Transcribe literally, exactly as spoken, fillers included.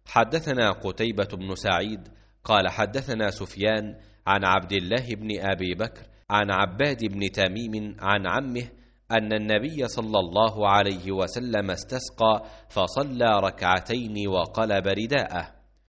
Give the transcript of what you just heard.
حدثنا قتيبة بن سعيد قال حدثنا سفيان عن عبد الله بن أبي بكر عن عباد بن تميم عن عمه أن النبي صلى الله عليه وسلم استسقى فصلى ركعتين وقلب رداءه.